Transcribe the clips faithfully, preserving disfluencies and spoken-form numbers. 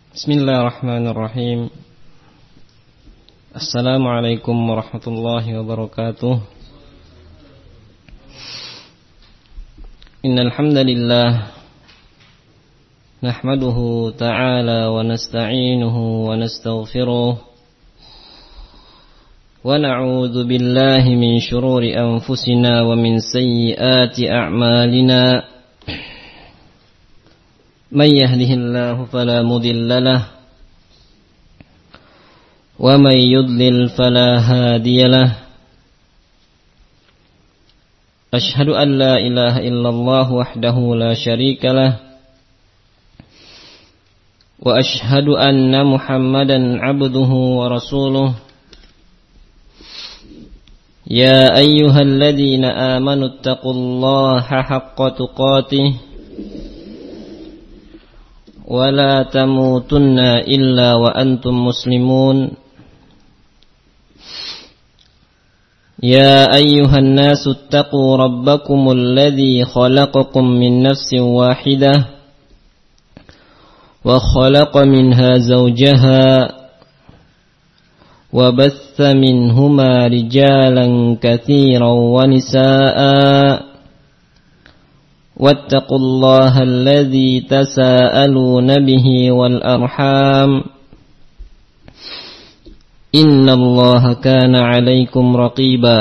Bismillahirrahmanirrahim. Assalamualaikum warahmatullahi wabarakatuh. Innal hamdalillah nahmaduhu ta'ala wa nasta'inuhu wa nastaghfiruh wa na'udzu billahi min shururi anfusina wa min sayyiati a'malina. Man yahdihillahu fala mudilla lahu wa man yudlil fala hadiya lahu. Ashhadu an la ilaha illallah wahdahu la syarika lahu wa ashhadu anna Muhammadan abduhu wa rasuluh. Ya ayyuhalladzina amanu taqullaha haqqa tuqatih wa la tamutunna illa wa antum muslimun. Ya ayyuhan nasu ittaqu rabbakumul ladzi khalaqakum min nafsin wahidah wa khalaqa minha zawjaha wa batha minhuma rijalan katsiran wa nisaa'a. واتقوا الله الذي تساءلون به والأرحام إن الله كان عليكم رقيبا.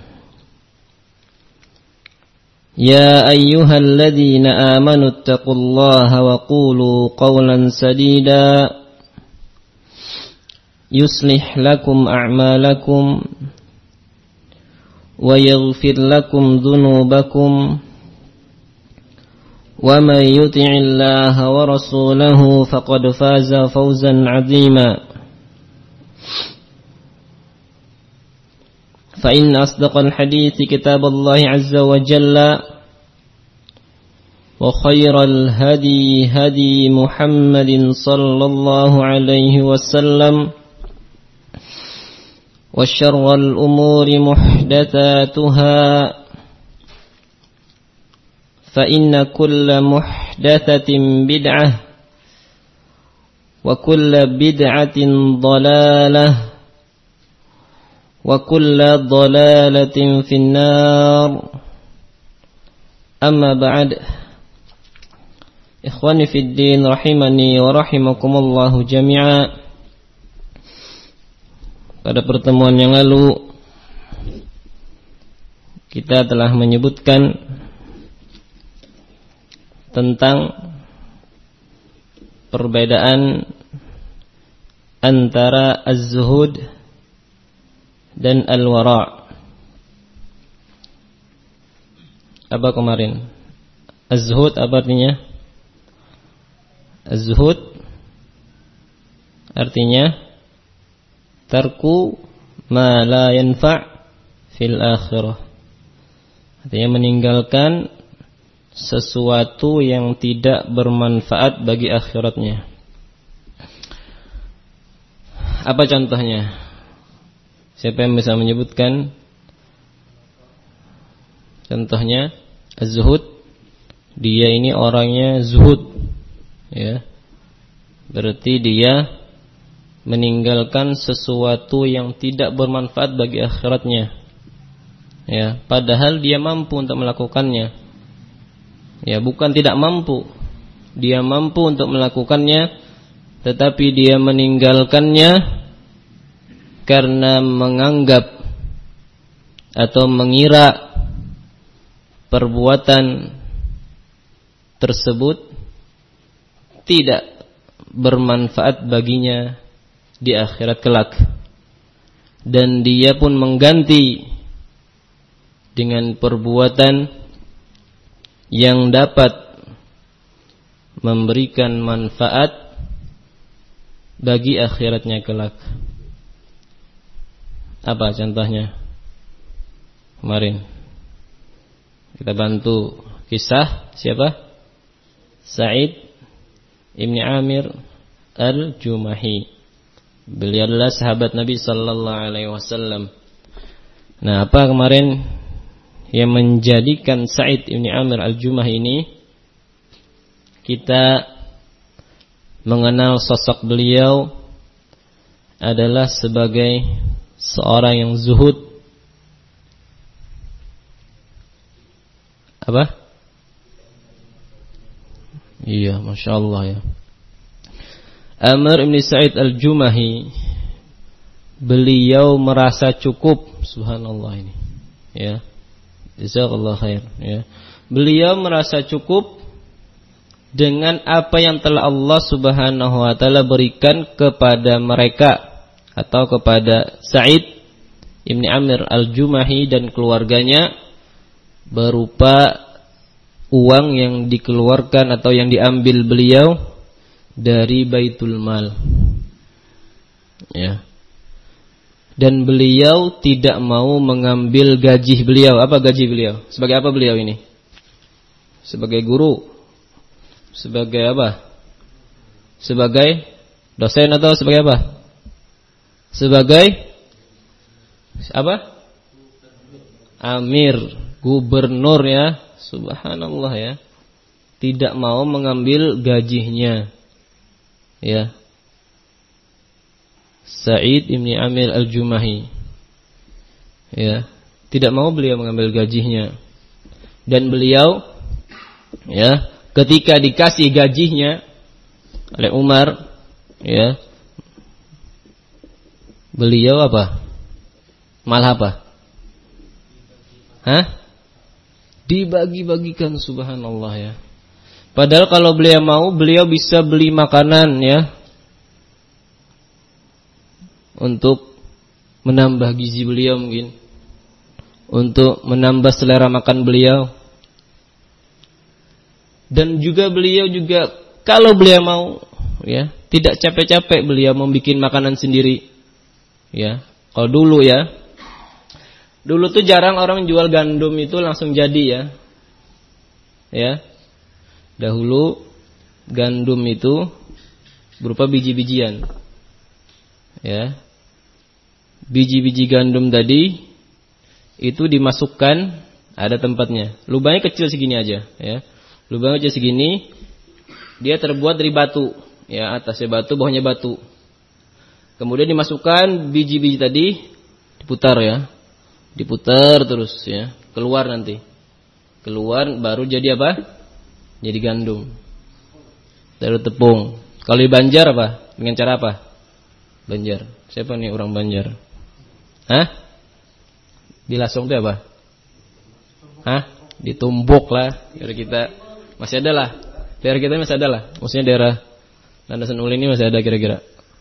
يا أيها الذين آمنوا اتقوا الله وقولوا قولا سديدا يصلح لكم أعمالكم ويغفر لكم ذنوبكم ومن يطع الله ورسوله فقد فاز فوزا عظيما. فإن أصدق الحديث كتاب الله عز وجل وخير الهدي هدي محمد صلى الله عليه وسلم وشر الأمور محدثاتها فإن كل محدثة بدعة وكل بدعة ضلالة وكل ضلالة في النار. أما بعد. إخواني في الدين rahimani wa rahimakumullahu jami'a. Pada pertemuan yang lalu kita telah menyebutkan tentang perbedaan antara az-zuhud dan al-wara'. Apa kemarin? Az-zuhud apa artinya? Az-zuhud artinya tarku ma la yanfa' fil akhirah. Artinya meninggalkan sesuatu yang tidak bermanfaat bagi akhiratnya. Apa contohnya? Siapa yang bisa menyebutkan contohnya? Az-zuhud, dia ini orangnya zuhud, ya. Berarti dia meninggalkan sesuatu yang tidak bermanfaat bagi akhiratnya, ya. Padahal dia mampu untuk melakukannya. Ya, bukan tidak mampu. Dia mampu untuk melakukannya, tetapi dia meninggalkannya karena menganggap atau mengira perbuatan tersebut tidak bermanfaat baginya di akhirat kelak. Dan dia pun mengganti dengan perbuatan yang dapat memberikan manfaat bagi akhiratnya kelak. Apa contohnya? Kemarin kita bantu kisah siapa? Sa'id Ibn Amir Al-Jumahi. Beliau adalah sahabat Nabi sallallahu alaihi wasallam. Nah, apa kemarin yang menjadikan Sa'id Ibn Amir Al-Jumahi ini kita mengenal sosok beliau adalah sebagai seorang yang zuhud. Apa? Iya, Masya Allah ya. Amr ibn Sa'id al-Jumahi, beliau merasa cukup, subhanallah ini, ya. Jazakallah khair, ya. Beliau merasa cukup dengan apa yang telah Allah Subhanahu wa taala berikan kepada mereka atau kepada Sa'id ibn Amr al-Jumahi dan keluarganya, berupa uang yang dikeluarkan atau yang diambil beliau dari Baitul Mal, ya. Dan beliau tidak mau mengambil gaji beliau. Apa gaji beliau? Sebagai apa beliau ini? Sebagai guru? Sebagai apa? Sebagai dosen atau sebagai apa? Sebagai apa? Amir, gubernur ya. Subhanallah ya. Tidak mau mengambil gajinya. Ya. Sa'id ibn Amir al-Jumahi, ya, tidak mau beliau mengambil gajinya. Dan beliau, ya, ketika dikasih gajinya oleh Umar, ya, beliau apa? Malah apa? Hah? Dibagi-bagikan, subhanallah ya. Padahal kalau beliau mau, beliau bisa beli makanan ya, untuk menambah gizi beliau mungkin, untuk menambah selera makan beliau. Dan juga beliau juga kalau beliau mau, ya, tidak capek-capek beliau membuat makanan sendiri. Ya, kalau dulu ya, dulu tuh jarang orang jual gandum itu langsung jadi ya. Ya, dahulu gandum itu berupa biji-bijian. Ya, biji-biji gandum tadi itu dimasukkan, ada tempatnya. Lubangnya kecil segini aja, ya. Lubangnya kecil segini, dia terbuat dari batu, ya, atasnya batu, bawahnya batu. Kemudian dimasukkan biji-biji tadi, diputar ya, diputar terus ya, keluar nanti, keluar baru jadi apa? Jadi gandum, dari tepung. Kalau di Banjar apa? Dengan cara apa? Banjar. Siapa nih orang Banjar? Hah? Dilasong itu apa? Hah? Ditumbuk lah. Daerah kita masih ada lah. Daerah kita masih ada lah. Maksudnya daerah Landasan Uli ini masih ada kira-kira.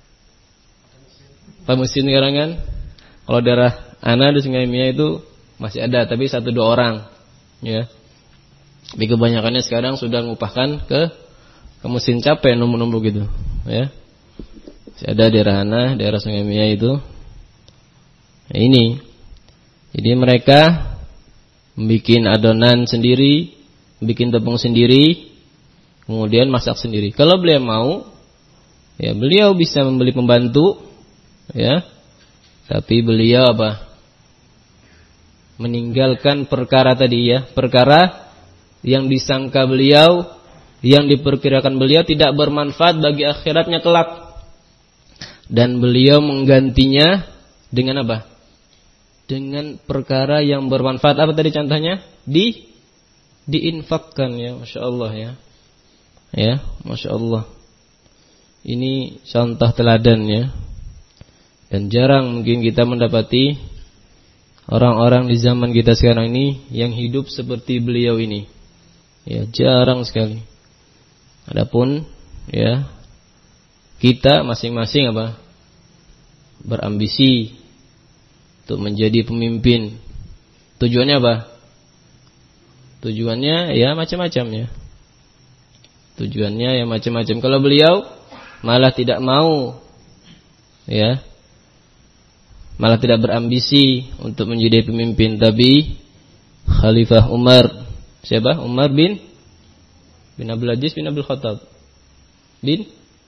Pak Musin sekarang kan? Kalau daerah Ana di Sungai Mia itu masih ada, tapi satu dua orang. Ya. Tapi kebanyakannya sekarang sudah ngupahkan ke ke mesin capek numbuk-numbuk gitu. Ya. Ada daerah Ana, daerah Sungai Mia itu. Nah, ini. Jadi mereka bikin adonan sendiri, bikin tepung sendiri, kemudian masak sendiri. Kalau beliau mau, ya beliau bisa membeli pembantu, ya. Tapi beliau apa? Meninggalkan perkara tadi ya, perkara yang disangka beliau, yang diperkirakan beliau tidak bermanfaat bagi akhiratnya kelak. Dan beliau menggantinya dengan apa? Dengan perkara yang bermanfaat. Apa tadi contohnya? Di diinfakkan ya, Masya Allah ya. Ya, Masya Allah. Ini contoh teladan ya. Dan jarang mungkin kita mendapati orang-orang di zaman kita sekarang ini yang hidup seperti beliau ini. Ya, jarang sekali. Adapun ya, kita masing-masing apa? Berambisi untuk menjadi pemimpin. Tujuannya apa? Tujuannya ya macam-macam ya. Tujuannya ya macam-macam. Kalau beliau malah tidak mau, ya, malah tidak berambisi untuk menjadi pemimpin. Tapi Khalifah Umar, siapa? Umar bin bin Abdul Aziz bin Abdul Khattab bin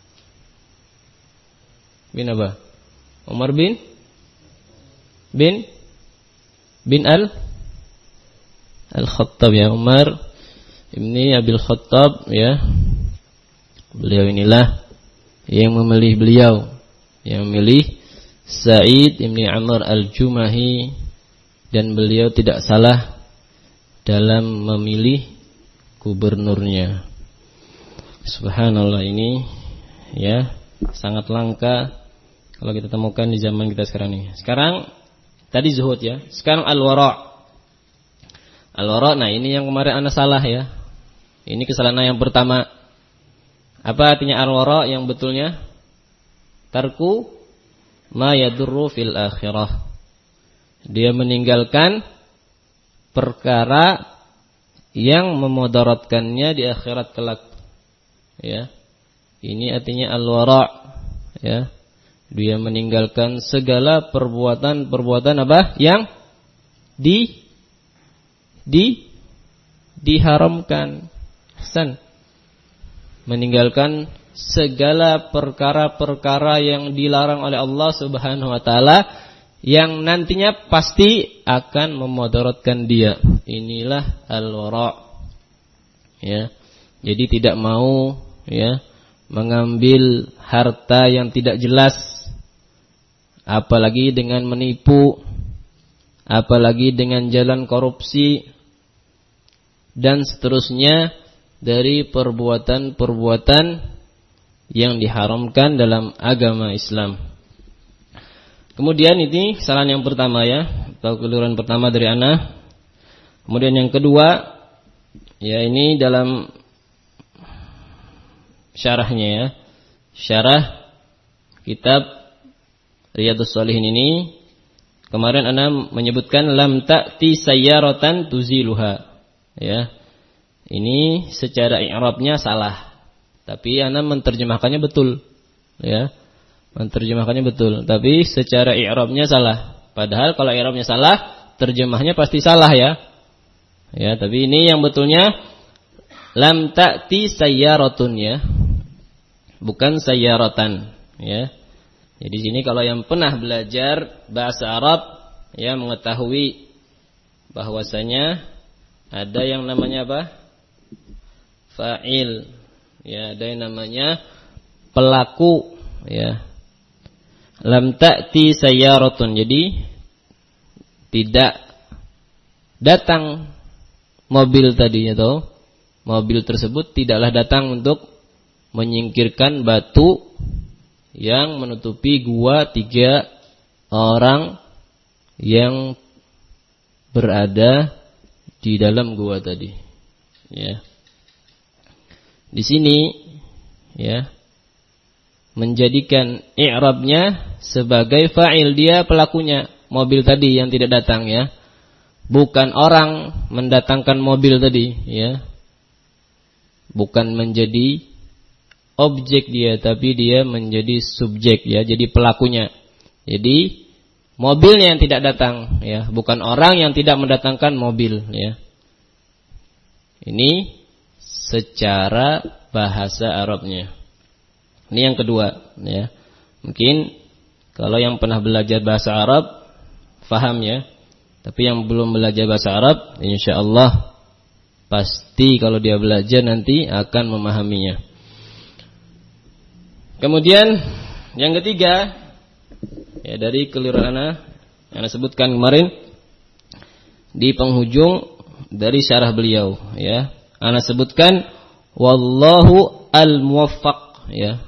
bin apa? Umar bin bin bin al Al-Khattab ya, Umar ini Abil Khattab ya. Beliau inilah yang memilih beliau, yang memilih Sa'id ibn Amr al-Jumahi, dan beliau tidak salah dalam memilih gubernurnya. Subhanallah, ini ya sangat langka kalau kita temukan di zaman kita sekarang ini. Sekarang tadi zuhud ya, sekarang al-wara'. Al-wara', nah ini yang kemarin ana salah ya. Ini kesalahan yang pertama. Apa artinya al-wara' yang betulnya? Tarku ma yadurru fil akhirah. Dia meninggalkan perkara yang memudaratkannya di akhirat kelak. Ya. Ini artinya al-wara', ya. Dia meninggalkan segala perbuatan-perbuatan apa? Yang di di diharamkan. Hasan. Meninggalkan segala perkara-perkara yang dilarang oleh Allah Subhanahu wa taala yang nantinya pasti akan memudaratkan dia. Inilah al-wara'. Ya. Jadi tidak mau ya mengambil harta yang tidak jelas, apalagi dengan menipu, apalagi dengan jalan korupsi dan seterusnya dari perbuatan-perbuatan yang diharamkan dalam agama Islam. Kemudian ini kesalahan yang pertama ya, atau keliruan pertama dari ana. Kemudian yang kedua, ya ini dalam syarahnya ya, syarah kitab Riyadhus Shalihin ini. Kemarin ana menyebutkan lam ta'ti sayyaratan tuziluha. Ya. Ini secara i'rabnya salah. Tapi ana menerjemahkannya betul. Ya. Menerjemahkannya betul, tapi secara i'rabnya salah. Padahal kalau i'rabnya salah, terjemahnya pasti salah ya. Ya, tapi ini yang betulnya lam ta'ti sayyaratun ya. Bukan sayyaratan ya. Jadi sini kalau yang pernah belajar bahasa Arab ya mengetahui bahwasanya ada yang namanya apa? Fa'il. Ya, ada yang namanya pelaku ya. Lam ta'ti sayyaratun. Jadi tidak datang mobil tadi atau mobil tersebut tidaklah datang untuk menyingkirkan batu yang menutupi gua tiga orang yang berada di dalam gua tadi. Ya. Di sini ya menjadikan i'rabnya sebagai fa'il, dia pelakunya, mobil tadi yang tidak datang ya. Bukan orang mendatangkan mobil tadi ya. Bukan menjadi objek dia, tapi dia menjadi subjek ya, jadi pelakunya. Jadi mobilnya yang tidak datang ya, bukan orang yang tidak mendatangkan mobil ya. Ini secara bahasa Arabnya. Ini yang kedua ya. Mungkin kalau yang pernah belajar bahasa Arab faham ya. Tapi yang belum belajar bahasa Arab, insyaallah pasti kalau dia belajar nanti akan memahaminya. Kemudian yang ketiga ya, dari keliruan ana yang saya sebutkan kemarin di penghujung dari syarah beliau ya. Ana sebutkan wallahu al-muwaffaq ya.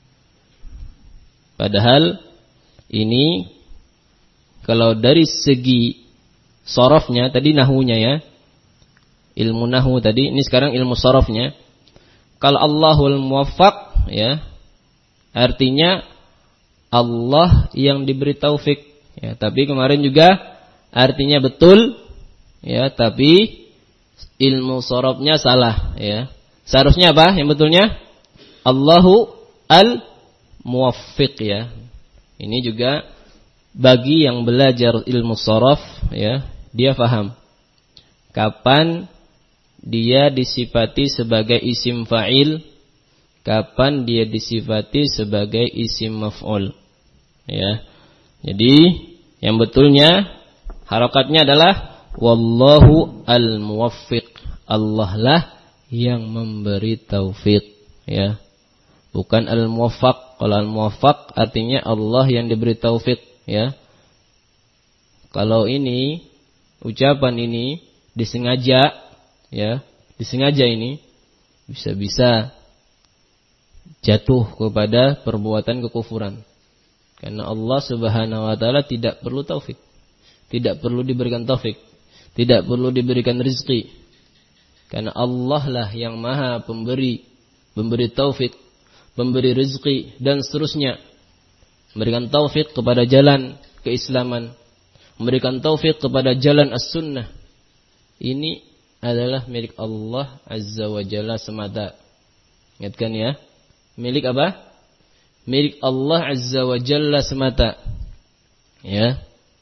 Padahal ini kalau dari segi sorofnya tadi nahunya ya, ilmu nahu tadi, ini sekarang ilmu sorofnya. Kalau Allahul muwaffaq ya, artinya Allah yang diberi taufik ya. Tapi kemarin juga artinya betul ya, tapi ilmu sorofnya salah ya. Seharusnya apa yang betulnya? Allahu al muwaffiq ya. Ini juga bagi yang belajar ilmu sorof ya, dia faham kapan dia disifati sebagai isim fa'il, kapan dia disifati sebagai isim maf'ul ya. Jadi yang betulnya harakatnya adalah wallahu al-muwaffiq. Allah lah yang memberi taufik ya. bukan al-muwaffaq. Kalau al-muwaffaq artinya Allah yang diberi taufik, ya. Kalau ini ucapan ini disengaja, ya, disengaja ini bisa-bisa jatuh kepada perbuatan kekufuran. Karena Allah Subhanahu wa taala tidak perlu taufik. Tidak perlu diberikan taufik, tidak perlu diberikan rezeki. Karena Allah lah yang Maha Pemberi, memberi taufik, memberi rezeki dan seterusnya. Memberikan taufik kepada jalan keislaman, memberikan taufik kepada jalan as-sunnah. Ini adalah milik Allah Azza wa Jalla semata. Ingatkan ya, milik apa? Milik Allah Azza wa Jalla semata. Ya.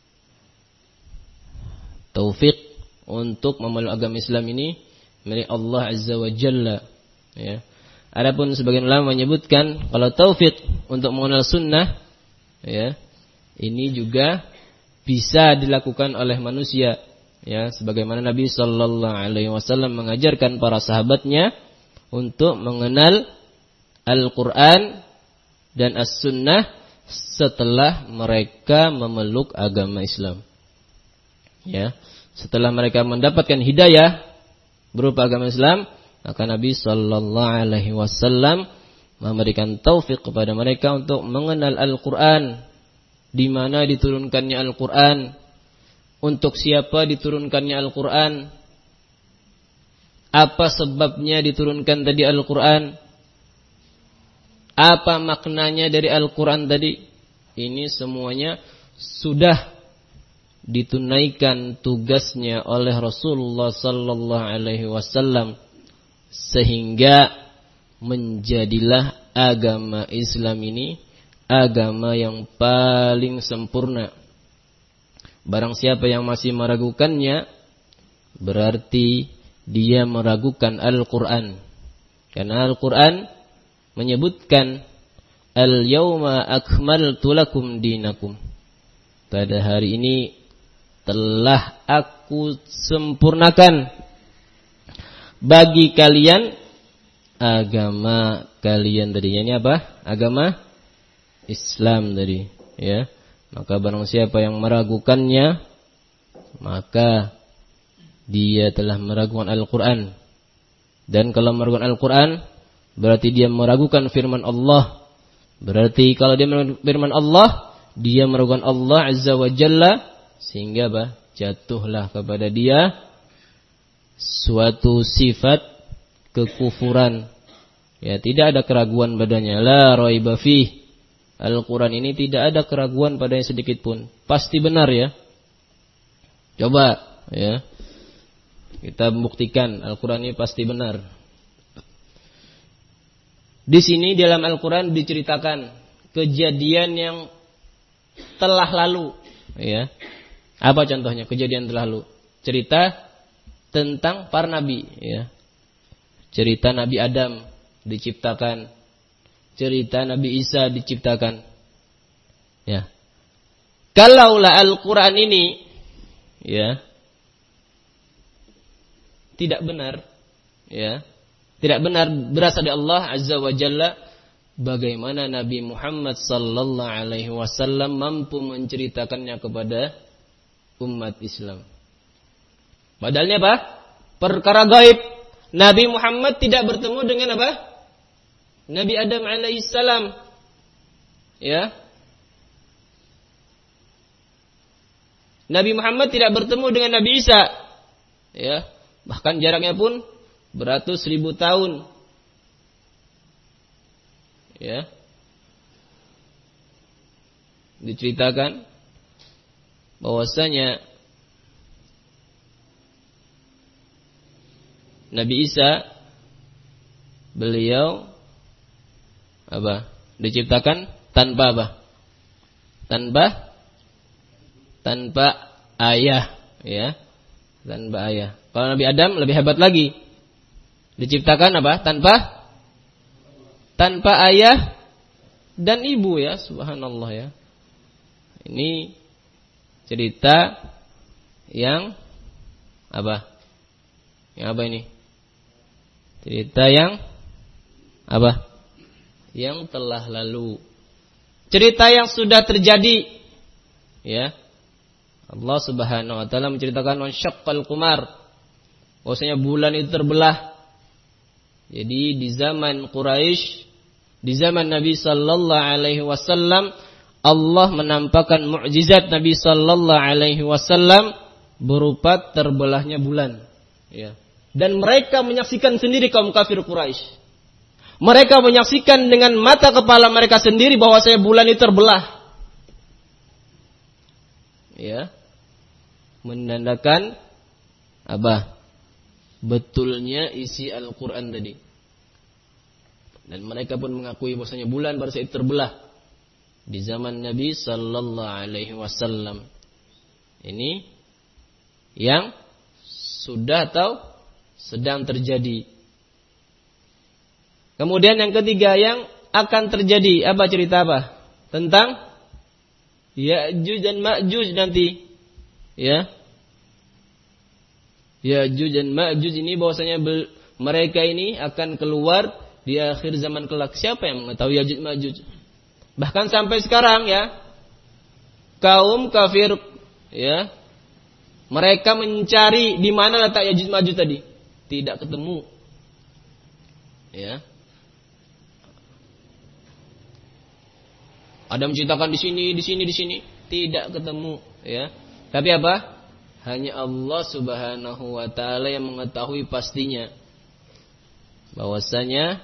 Taufik untuk memeluk agama Islam ini milik Allah Azza wa Jalla, ya. Adapun sebagian ulama menyebutkan kalau taufik untuk mengenal sunnah, ya, ini juga bisa dilakukan oleh manusia, ya, sebagaimana Nabi sallallahu alaihi wasallam mengajarkan para sahabatnya untuk mengenal Al-Qur'an dan As-Sunnah setelah mereka memeluk agama Islam. Ya, setelah mereka mendapatkan hidayah berupa agama Islam, maka Nabi sallallahu alaihi wasallam memberikan taufik kepada mereka untuk mengenal Al-Qur'an, di mana diturunkannya Al-Qur'an, untuk siapa diturunkannya Al-Qur'an, apa sebabnya diturunkan tadi Al-Qur'an, apa maknanya dari Al-Qur'an tadi. Ini semuanya sudah ditunaikan tugasnya oleh Rasulullah sallallahu alaihi wasallam, sehingga menjadilah agama Islam ini agama yang paling sempurna. Barang siapa yang masih meragukannya, berarti dia meragukan Al-Qur'an. Karena Al-Qur'an menyebutkan al-yauma akmaltu lakum dinakum. Pada hari ini telah aku sempurnakan bagi kalian agama kalian tadi. Ini apa? Agama Islam tadi, ya. Maka barang siapa yang meragukannya, maka dia telah meragukan Al-Qur'an. Dan kalau meragukan Al-Qur'an, berarti dia meragukan firman Allah. Berarti kalau dia meragukan firman Allah, dia meragukan Allah Azza wa Jalla, sehingga bah, jatuhlah kepada dia suatu sifat kekufuran. Ya, tidak ada keraguan padanya. La raiba fih. Al-Quran ini tidak ada keraguan padanya sedikit pun. Pasti benar, ya. Coba, ya, kita membuktikan Al-Quran ini pasti benar. Di sini dalam Al-Quran diceritakan kejadian yang telah lalu, ya. Apa contohnya kejadian telah lalu? Cerita tentang para nabi, ya. Cerita Nabi Adam diciptakan, cerita Nabi Isa diciptakan. Ya. Kalaulah Al-Qur'an ini, ya, tidak benar, ya, tidak benar berasal dari Allah Azza wa Jalla, bagaimana Nabi Muhammad sallallahu alaihi wasallam mampu menceritakannya kepada umat Islam? Padahal apa? Perkara gaib. Nabi Muhammad tidak bertemu dengan apa? Nabi Adam alaihissalam. Ya. Nabi Muhammad tidak bertemu dengan Nabi Isa. Ya. Bahkan jaraknya pun beratus ribu tahun. Ya. Diceritakan bahwasanya Nabi Isa, beliau apa? Diciptakan tanpa apa? Tanpa tanpa ayah, ya. Tanpa ayah. Kalau Nabi Adam lebih hebat lagi. Diciptakan apa? Tanpa tanpa ayah dan ibu, ya. Subhanallah, ya. Ini cerita yang apa? Yang apa ini? Cerita yang apa? yang telah lalu. Cerita yang sudah terjadi, ya. Allah Subhanahu wa taala menceritakan wansyaqqal qamar, bahwasanya bulan itu terbelah. Jadi di zaman Quraisy, di zaman Nabi sallallahu alaihi wasallam, Allah menampakkan mukjizat Nabi sallallahu alaihi wasallam berupa terbelahnya bulan, ya. Dan mereka menyaksikan sendiri kaum kafir Quraisy. Mereka menyaksikan dengan mata kepala mereka sendiri bahwasanya bulan itu terbelah. Ya. Menandakan apa? Betulnya isi Al-Qur'an tadi. Dan mereka pun mengakui bahwasanya bulan baru saja terbelah di zaman Nabi sallallahu alaihi wasallam. Ini yang sudah atau sedang terjadi. Kemudian yang ketiga yang akan terjadi, apa cerita apa? Tentang Ya'juj dan Ma'juj nanti. Ya. Ya'juj dan Ma'juj ini bahwasanya mereka ini akan keluar di akhir zaman kelak. Siapa yang mengetahui Ya'juj Ma'juj? Bahkan sampai sekarang ya, kaum kafir ya, mereka mencari di mana letak Ya'juj Ma'juj tadi, tidak ketemu. Ya. Ada menceritakan di sini, di sini, di sini, tidak ketemu, ya. Tapi apa? Hanya Allah Subhanahu wa taala yang mengetahui pastinya bahwasanya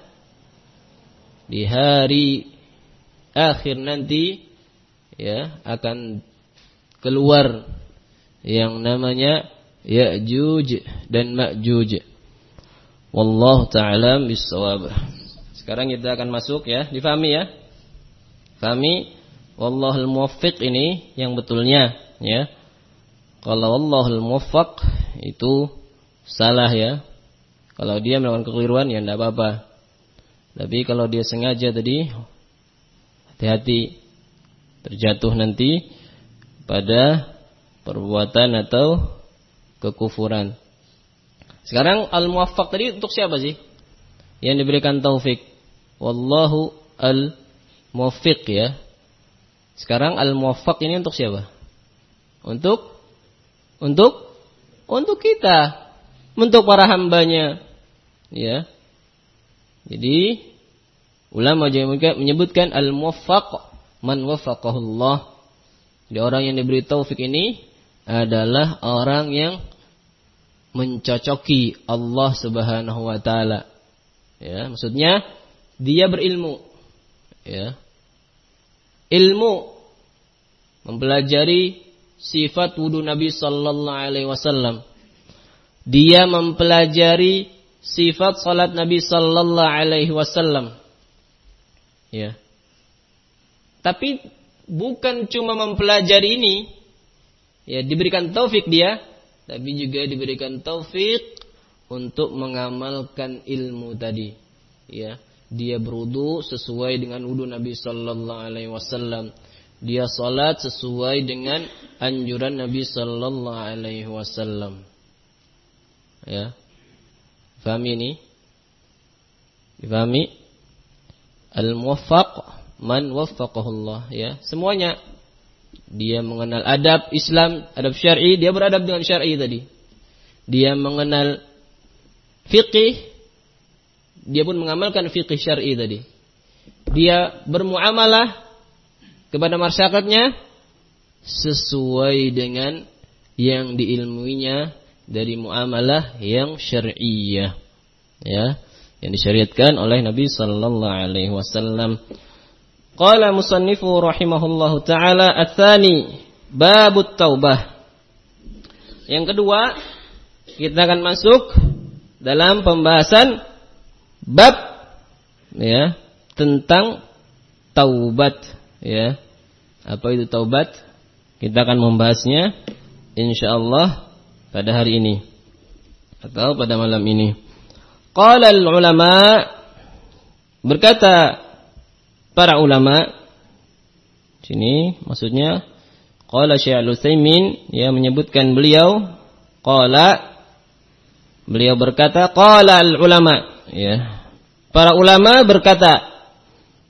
di hari akhir nanti ya akan keluar yang namanya Ya'juj dan Ma'juj. Wallahu ta'ala bis-shawab. Sekarang kita akan masuk ya, difahami ya. Fahami wallahul muwaffiq ini yang betulnya ya. Kalau wallahul muwaffaq itu salah ya. Kalau dia melakukan kekeliruan ya tidak apa-apa. Tapi kalau dia sengaja tadi, hati-hati terjatuh nanti pada perbuatan atau kekufuran. Sekarang al-muwaffaq tadi untuk siapa sih? Yang diberikan taufik. Wallahu al-muwaffiq ya. Sekarang al-muwaffaq ini untuk siapa? Untuk untuk untuk kita, untuk para hambanya. Ya. Jadi ulama juga menyebutkan al-muwaffaq man waffaqahullah. Jadi orang yang diberi taufik ini adalah orang yang mencocoki Allah Subhanahu wa taala. Ya, maksudnya dia berilmu. Ya. Ilmu mempelajari sifat wudu Nabi sallallahu alaihi wasallam. Dia mempelajari sifat salat Nabi sallallahu alaihi wasallam. Ya. Tapi bukan cuma mempelajari ini, ya diberikan taufik dia, tapi juga diberikan taufik untuk mengamalkan ilmu tadi. Ya, dia berwudu sesuai dengan wudu Nabi sallallahu alaihi wasallam. Dia salat sesuai dengan anjuran Nabi sallallahu alaihi wasallam. Ya. Fahami ini? Difahami? Al-muwaffaq man waffaqahullah ya. Semuanya dia mengenal adab Islam, adab syar'i, dia beradab dengan syar'i tadi. Dia mengenal fiqih, dia pun mengamalkan fiqih syar'i tadi. Dia bermuamalah kepada masyarakatnya sesuai dengan yang diilmuinya dari muamalah yang syar'iyah. Ya, yang disyariatkan oleh Nabi sallallahu alaihi wasallam. Qala musannifu rahimahullahu taala ats-tsani babut taubah. Yang kedua, kita akan masuk dalam pembahasan bab ya tentang taubat ya. Apa itu taubat? Kita akan membahasnya insyaallah pada hari ini atau pada malam ini. Qala al-ulama, berkata para ulama, sini maksudnya qala Syekh Al-Utsaimin, ya menyebutkan beliau qala, beliau berkata qala al-ulama, ya para ulama berkata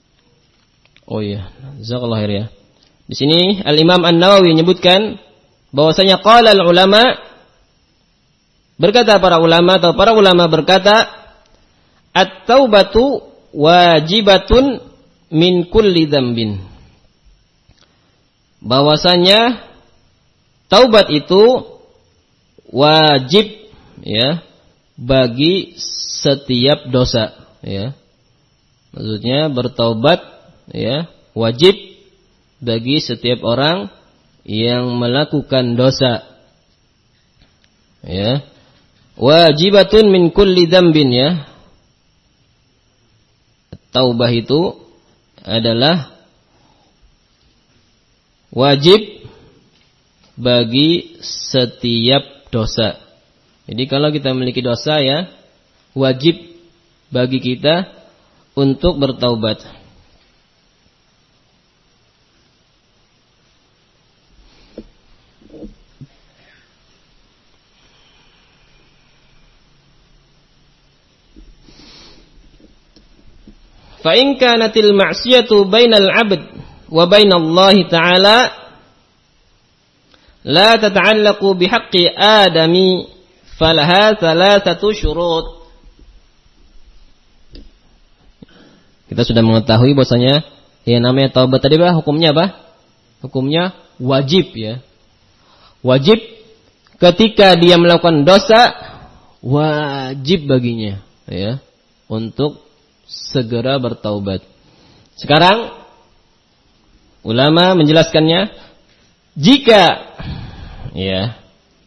Oh iya, jazakallahu khair ya. Di sini Al-Imam An-Nawawi menyebutkan bahwasanya qala al-ulama, berkata para ulama atau para ulama berkata, at-taubatu wajibatun min kulli dzambin. Bahwasanya taubat itu wajib ya bagi setiap dosa ya. Maksudnya bertaubat ya wajib bagi setiap orang yang melakukan dosa. Ya. Wajibatun min kulli dzambin ya. Taubah itu adalah wajib bagi setiap dosa. Jadi kalau kita memiliki dosa ya, wajib bagi kita untuk bertaubat. Fa in kanatil ma'siyatu bainal 'abd wa bainallahi ta'ala la tata'allaqu bihaqqi adami falaha thalathatu syurut. Kita sudah mengetahui bahwasanya yang namanya taubat tadi apa hukumnya apa? Hukumnya wajib ya. Wajib ketika dia melakukan dosa, wajib baginya ya untuk segera bertaubat. Sekarang ulama menjelaskannya, jika ya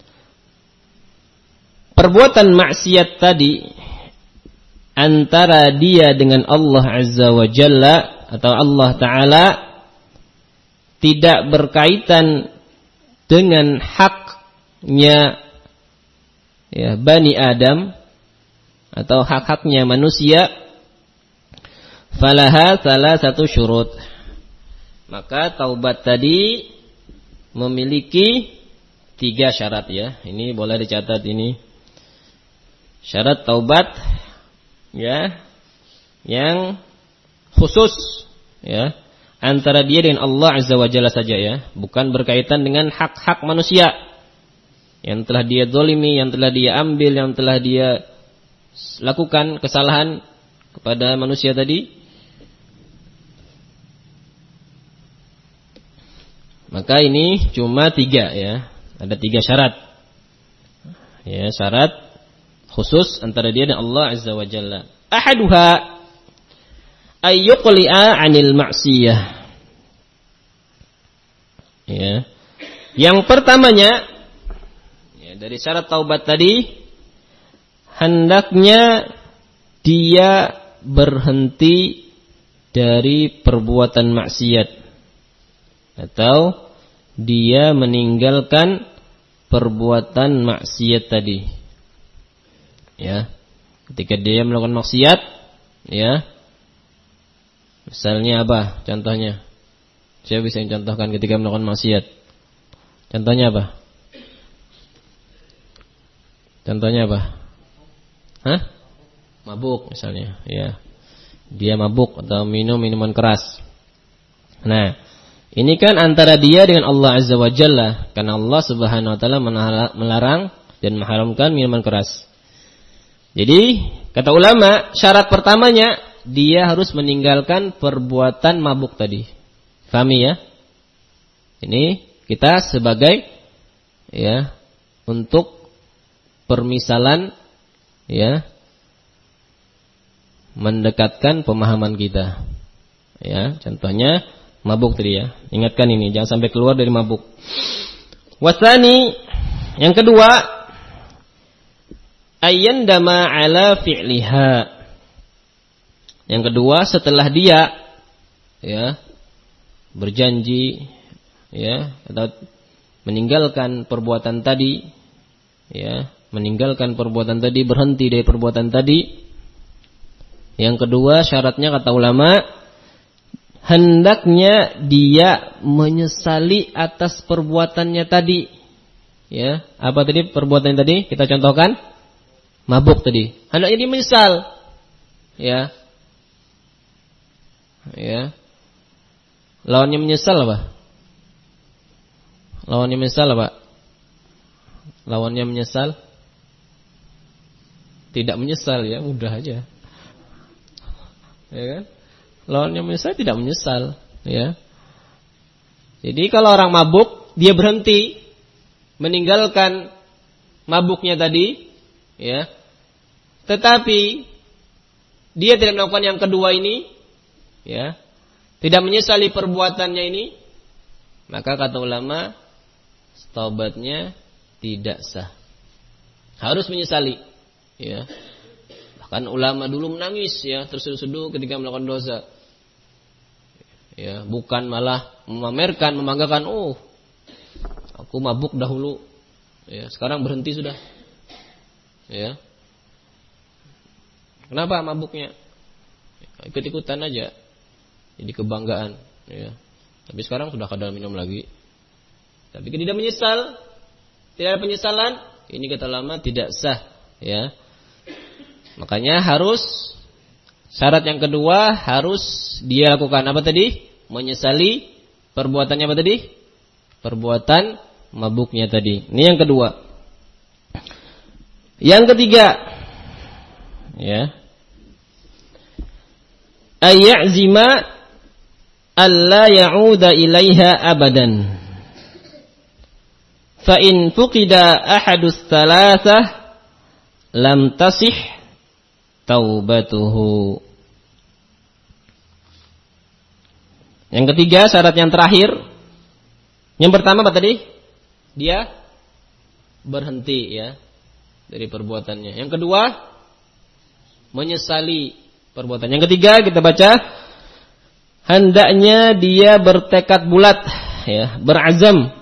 perbuatan maksiat tadi antara dia dengan Allah Azza wa Jalla atau Allah Ta'ala tidak berkaitan dengan haknya ya Bani Adam atau hak-haknya manusia, falaha salah satu syurut, maka taubat tadi memiliki tiga syarat ya. Ini boleh dicatat ini. Syarat taubat ya yang khusus ya antara dia dengan Allah Azza wa Jalla saja ya, bukan berkaitan dengan hak-hak manusia yang telah dia zalimi, yang telah dia ambil, yang telah dia lakukan kesalahan kepada manusia tadi. Maka ini cuma tiga ya. Ada tiga syarat. Ya, syarat khusus antara dia dan Allah Azza wa Jalla. Ahaduha ayyuqli'a 'anil ma'siyah. Ya. Yang pertamanya ya, dari syarat taubat tadi, hendaknya dia berhenti dari perbuatan maksiat atau dia meninggalkan perbuatan maksiat tadi. Ya. Ketika dia melakukan maksiat, ya. Misalnya apa? Contohnya. Siapa bisa mencontohkan ketika melakukan maksiat? Contohnya apa? Contohnya apa? Hah? Mabuk misalnya, ya. Dia mabuk atau minum minuman keras. Nah, ini kan antara dia dengan Allah Azza wa Jalla, karena Allah Subhanahu wa taala melarang dan mengharamkan minuman keras. Jadi, kata ulama, syarat pertamanya dia harus meninggalkan perbuatan mabuk tadi. Fahami ya? Ini kita sebagai ya untuk permisalan ya mendekatkan pemahaman kita. Ya, contohnya mabuk tadi ya. Ingatkan ini, jangan sampai keluar dari mabuk. Wasani, yang kedua, ayyandama ala fi'liha. Yang kedua, setelah dia ya berjanji ya atau meninggalkan perbuatan tadi ya, meninggalkan perbuatan tadi, berhenti dari perbuatan tadi. Yang kedua, syaratnya kata ulama, hendaknya dia menyesali atas perbuatannya tadi. Ya, apa tadi perbuatan tadi? Kita contohkan mabuk tadi. Hendaknya dia menyesal. Ya. Ya. Lawannya menyesal apa? Lawannya menyesal apa? Lawannya menyesal? Tidak menyesal ya, mudah aja. Ya kan? Lawannya menyesal tidak menyesal, ya. Jadi kalau orang mabuk, dia berhenti meninggalkan mabuknya tadi, ya. Tetapi dia tidak melakukan yang kedua ini, ya. Tidak menyesali perbuatannya ini, maka kata ulama, taubatnya tidak sah. Harus menyesali, ya. Bahkan ulama dulu menangis, ya, terseduh-seduh ketika melakukan dosa. Ya, bukan malah memamerkan, membanggakan, oh, aku mabuk dahulu, ya, sekarang berhenti sudah, ya. Kenapa mabuknya? Ikut-ikutan aja, jadi kebanggaan, ya. Tapi sekarang sudah kadal minum lagi. Tapi tidak menyesal, tidak ada penyesalan, ini kata ulama tidak sah, ya. Makanya harus syarat yang kedua harus dia lakukan apa tadi? Menyesali perbuatannya apa tadi? Perbuatan mabuknya tadi. Ini yang kedua. Yang ketiga, ya. Ayyazima alla ya'uda ilaiha abadan. Fa in fuqida ahadus thalathah lam tasih taubatuhu. Yang ketiga, syarat yang terakhir. Yang pertama apa tadi? Dia berhenti, ya, dari perbuatannya. Yang kedua, menyesali perbuatan. Yang ketiga kita baca, hendaknya dia bertekad bulat, ya, berazam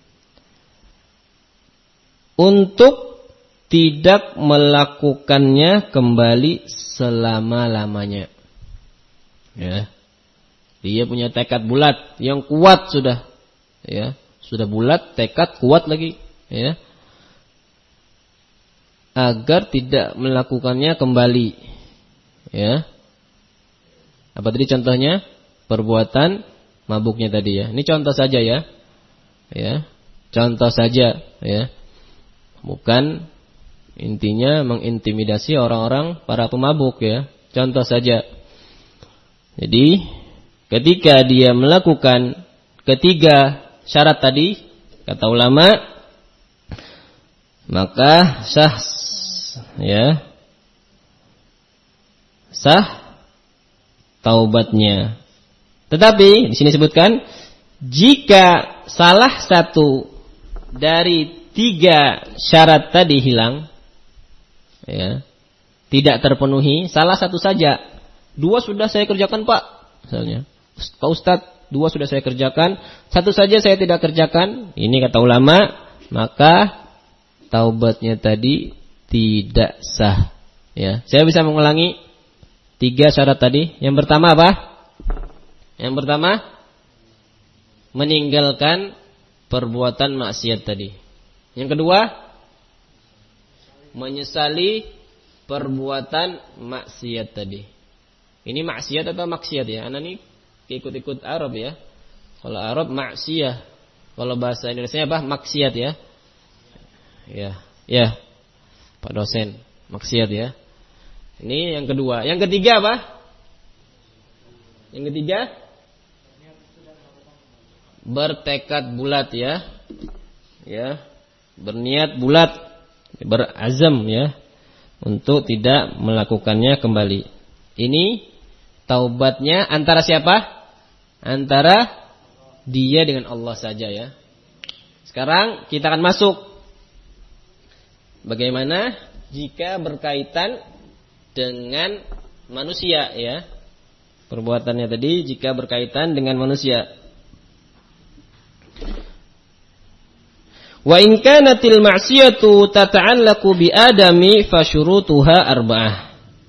untuk tidak melakukannya kembali selama-lamanya. Ya. Dia punya tekad bulat yang kuat sudah. Ya, sudah bulat, tekad kuat lagi, ya. Agar tidak melakukannya kembali. Ya. Apa tadi contohnya? Perbuatan mabuknya tadi, ya. Ini contoh saja, ya. Ya. Contoh saja, ya. Bukan intinya mengintimidasi orang-orang para pemabuk, ya. Contoh saja. Jadi ketika dia melakukan ketiga syarat tadi, kata ulama, maka sah, ya, sah taubatnya. Tetapi di sini sebutkan, jika salah satu dari tiga syarat tadi hilang, ya, tidak terpenuhi, salah satu saja, dua sudah saya kerjakan Pak, misalnya, Pak Ustadz, dua sudah saya kerjakan, satu saja saya tidak kerjakan, ini kata ulama, maka taubatnya tadi tidak sah. Ya, saya bisa mengulangi tiga syarat tadi. Yang pertama apa? Yang pertama, meninggalkan perbuatan maksiat tadi. Yang kedua, menyesali perbuatan maksiat tadi. Ini maksiat atau maksiat, ya? Anak ini ikut-ikut Arab, ya. Kalau Arab maksiyah, kalau bahasa Indonesia apa? Maksiat, ya. Ya, ya. Pak dosen, maksiat, ya. Ini yang kedua. Yang ketiga apa? Yang ketiga, bertekad bulat, ya. Ya, berniat bulat, berazam, ya, untuk tidak melakukannya kembali. Ini taubatnya antara siapa? Antara dia dengan Allah saja, ya. Sekarang kita akan masuk bagaimana jika berkaitan dengan manusia, ya. Perbuatannya tadi jika berkaitan dengan manusia. Wa in kanatil ma'siyatu tata'allaqu bi adami fa syurutuha arba'ah.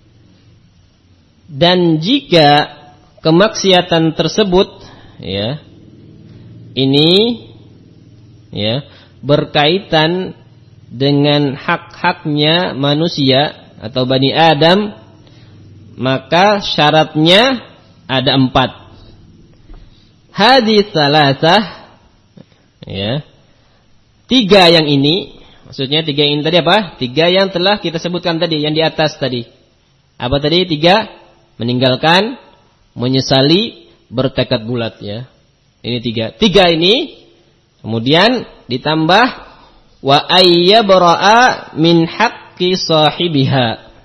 Dan jika kemaksiatan tersebut, ya, ini, ya, berkaitan dengan hak-haknya manusia atau Bani Adam, maka syaratnya ada empat. hadits salasah, ya. Tiga yang ini, maksudnya tiga yang ini tadi apa? Tiga yang telah kita sebutkan tadi, yang di atas tadi. Apa tadi? Tiga, meninggalkan, menyesali, bertekad bulat, ya. Ini tiga. Tiga ini kemudian ditambah wa ayyabra'a min haqqi sahibiha.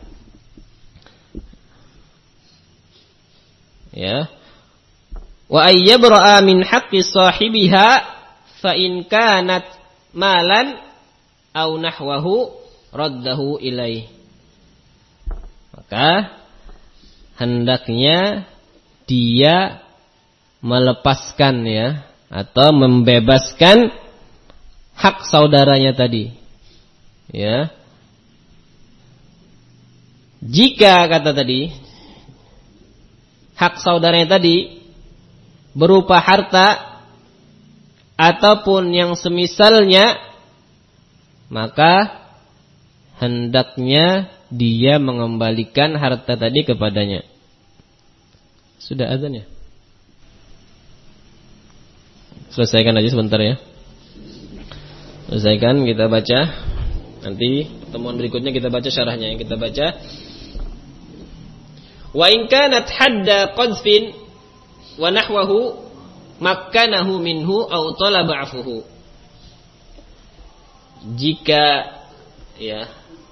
Ya. Wa ayyabra'a min haqqi sahibiha fa in kanat malan au nahwahu raddahu ilaih. Maka hendaknya dia melepaskan, ya, atau membebaskan hak saudaranya tadi, ya. Jika kata tadi hak saudaranya tadi berupa harta ataupun yang semisalnya, maka hendaknya dia mengembalikan harta tadi kepadanya. Sudah azan ya? Selesaikan aja sebentar ya. Selesaikan, kita baca. Nanti pertemuan berikutnya kita baca syarahnya. Yang kita baca, wa in kanat hadda qadfin wa nahwahu makkanahu minhu aw talaba 'afuhu. Jika, ya,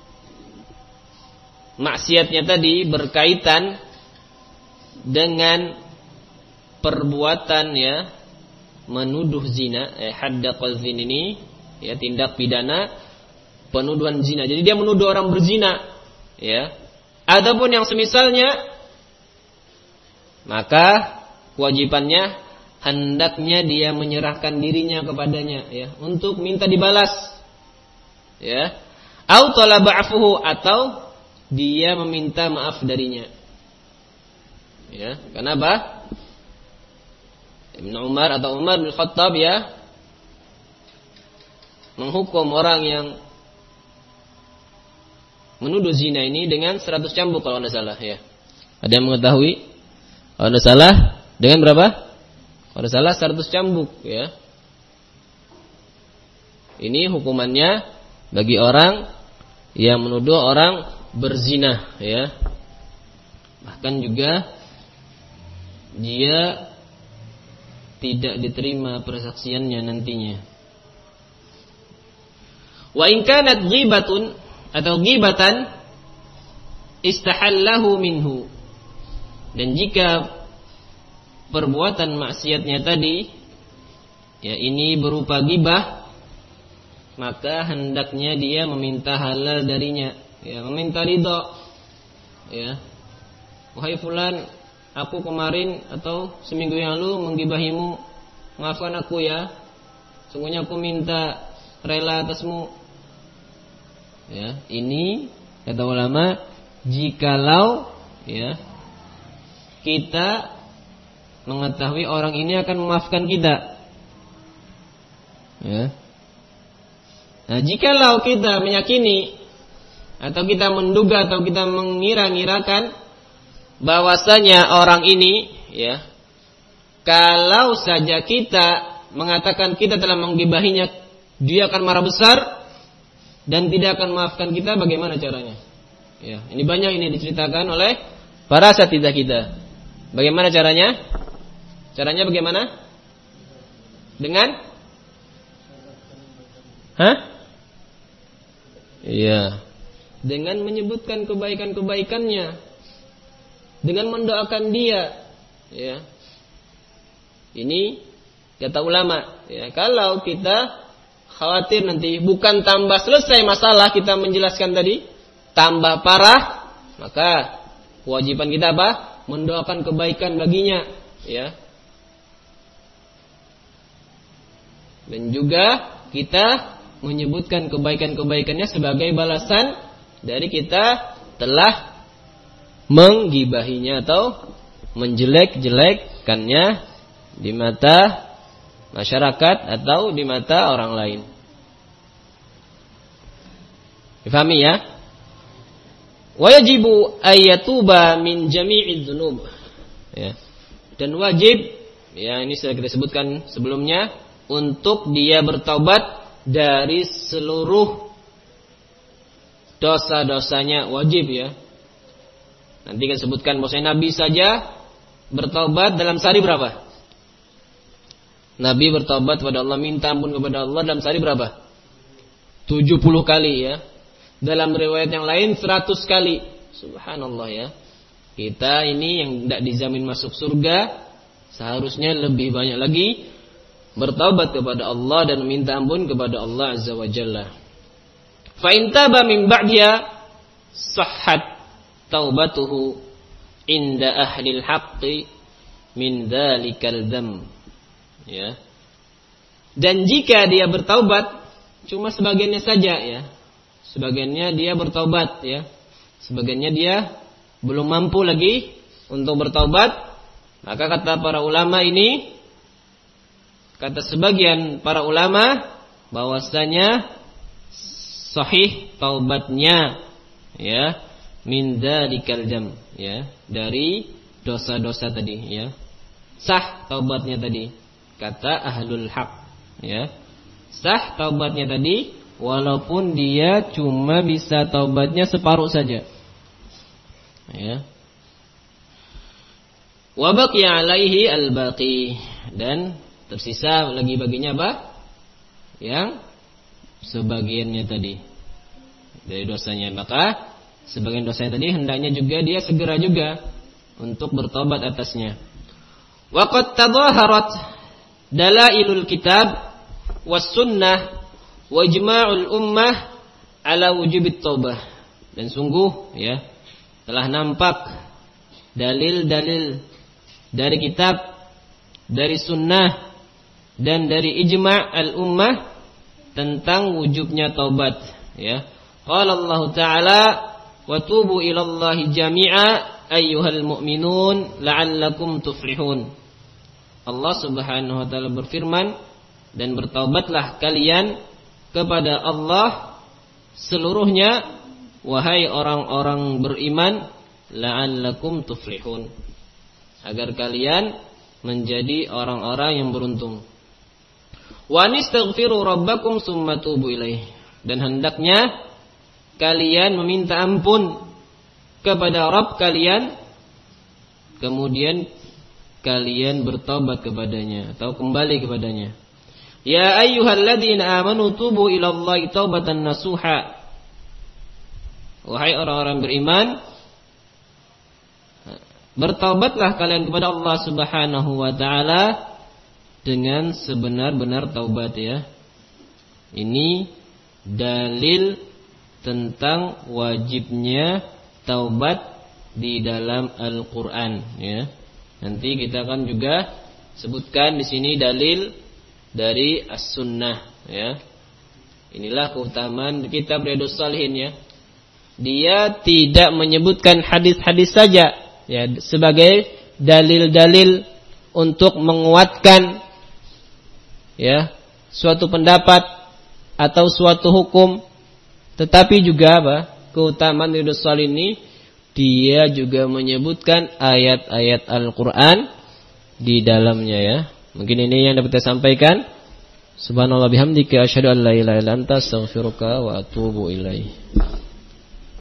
maksiatnya tadi berkaitan dengan perbuatan, ya, menuduh zina, eh, hadda qadfin ini, ya, tindak pidana penuduhan zina. Jadi dia menuduh orang berzina, ya. Adapun yang semisalnya, maka kewajibannya hendaknya dia menyerahkan dirinya kepadanya, ya, untuk minta dibalas, ya. Au talaba 'afuhu, atau dia meminta maaf darinya. Ya, kenapa? Ibnu Umar atau Umar bin Khattab, ya, menghukum orang yang menuduh zina ini dengan seratus cambuk kalau tidak salah, ya. Ada yang mengetahui? Kalau tidak salah dengan berapa? Kalau tidak salah seratus cambuk, ya. Ini hukumannya bagi orang yang menuduh orang berzina, ya. Bahkan juga dia tidak diterima persaksiannya nantinya. Wa in kanat ghibatun atau ghibatan istahallahu minhu. Dan jika perbuatan maksiatnya tadi, ya, ini berupa ghibah, maka hendaknya dia meminta halal darinya, ya, meminta ridho, ya. Wahai fulan, aku kemarin atau seminggu yang lalu menggibahimu, maafkan aku, ya. Sungguhnya aku minta rela atasmu. Ya, ini kata ulama, jikalau, ya, kita mengetahui orang ini akan memaafkan kita, ya. Nah, jikalau kita meyakini atau kita menduga atau kita mengira-ngirakan bahwasanya orang ini, ya, kalau saja kita mengatakan kita telah menggibahinya, dia akan marah besar dan tidak akan memaafkan kita, bagaimana caranya? Ya, ini banyak ini diceritakan oleh para asatidzah kita. Bagaimana caranya? Caranya bagaimana? Dengan? Hah? Iya. Dengan menyebutkan kebaikan-kebaikannya, dengan mendoakan dia, ya. Ini kata ulama, ya, kalau kita khawatir nanti bukan tambah selesai masalah kita menjelaskan tadi, tambah parah, maka kewajiban kita apa? Mendoakan kebaikan baginya, ya. Dan juga kita menyebutkan kebaikan-kebaikannya sebagai balasan dari kita telah menggibahinya atau menjelek-jelekkannya di mata masyarakat atau di mata orang lain. Difahami, ya? Wa yajibu ayyatuba min jami'iz dzunub. Ya. Dan wajib Ya, ini sudah kita sebutkan sebelumnya, untuk dia bertaubat dari seluruh dosa-dosanya wajib ya. Nanti kita sebutkan bahwasanya Nabi saja bertaubat dalam sehari berapa? Nabi bertaubat kepada Allah, minta ampun kepada Allah dalam sehari berapa? tujuh puluh kali ya. Dalam riwayat yang lain seratus kali. Subhanallah ya. Kita ini yang tidak dijamin masuk surga, seharusnya lebih banyak lagi bertaubat kepada Allah dan minta ampun kepada Allah Azza wa Jalla. Fa in taba min ba'diha sahhat taubatuhu inda ahlil haqqi min dzalikal dzam. Ya. Dan jika dia bertaubat cuma sebagiannya saja ya. Sebagiannya dia bertaubat ya. Sebagiannya dia belum mampu lagi untuk bertaubat, maka kata para ulama ini, kata sebagian para ulama bahwasanya sahih taubatnya ya, min dzalikal jam ya, dari dosa-dosa tadi ya. Sah taubatnya tadi kata ahlul haq ya. Sah taubatnya tadi walaupun dia cuma bisa taubatnya separuh saja. Ya. Wa baqiya alaihi al-baqi, dan tersisa lagi baginya apa? Yang sebagiannya tadi dari dosanya. Maka sebagian dosanya tadi hendaknya juga dia segera juga untuk bertobat atasnya. Wa qad tadhaharat dalailul kitab was sunnah wa ijma'ul ummah ala wujubit taubah. Dan sungguh ya, telah nampak dalil-dalil dari kitab, dari sunnah, dan dari ijma' al-ummah tentang wujubnya taubat ya. Qala Allah Ta'ala wa tubu ilallahi jami'a ayyuhal mu'minun la'allakum tuflihun. Allah Subhanahu wa taala berfirman, dan bertaubatlah kalian kepada Allah seluruhnya wahai orang-orang beriman, la'allakum tuflihun, agar kalian menjadi orang-orang yang beruntung. Wa nistaghfiru rabbakum summa tubu ilaih, dan hendaknya kalian meminta ampun kepada Rabb kalian, kemudian kalian bertobat kepadanya atau kembali kepadanya. Ya ayyuhalladzina amanu tubu ilallahi taubatan nasuha. Wahai orang-orang beriman, bertaubatlah kalian kepada Allah Subhanahu wa taala dengan sebenar-benar taubat ya. Ini dalil tentang wajibnya taubat di dalam Al-Qur'an ya. Nanti kita akan juga sebutkan di sini dalil dari As-Sunnah ya. Inilah keutamaan kitab Riyadhus Shalihin ya. Dia tidak menyebutkan hadis-hadis saja ya sebagai dalil-dalil untuk menguatkan ya suatu pendapat atau suatu hukum, tetapi juga apa? Keutamaan Riyadhus Shalihin ini dia juga menyebutkan ayat-ayat Al-Qur'an di dalamnya ya. Mungkin ini yang dapat saya sampaikan. Subhanallah bihamdika asyhadu an la ilaha illa anta astaghfiruka wa atubu ilaik.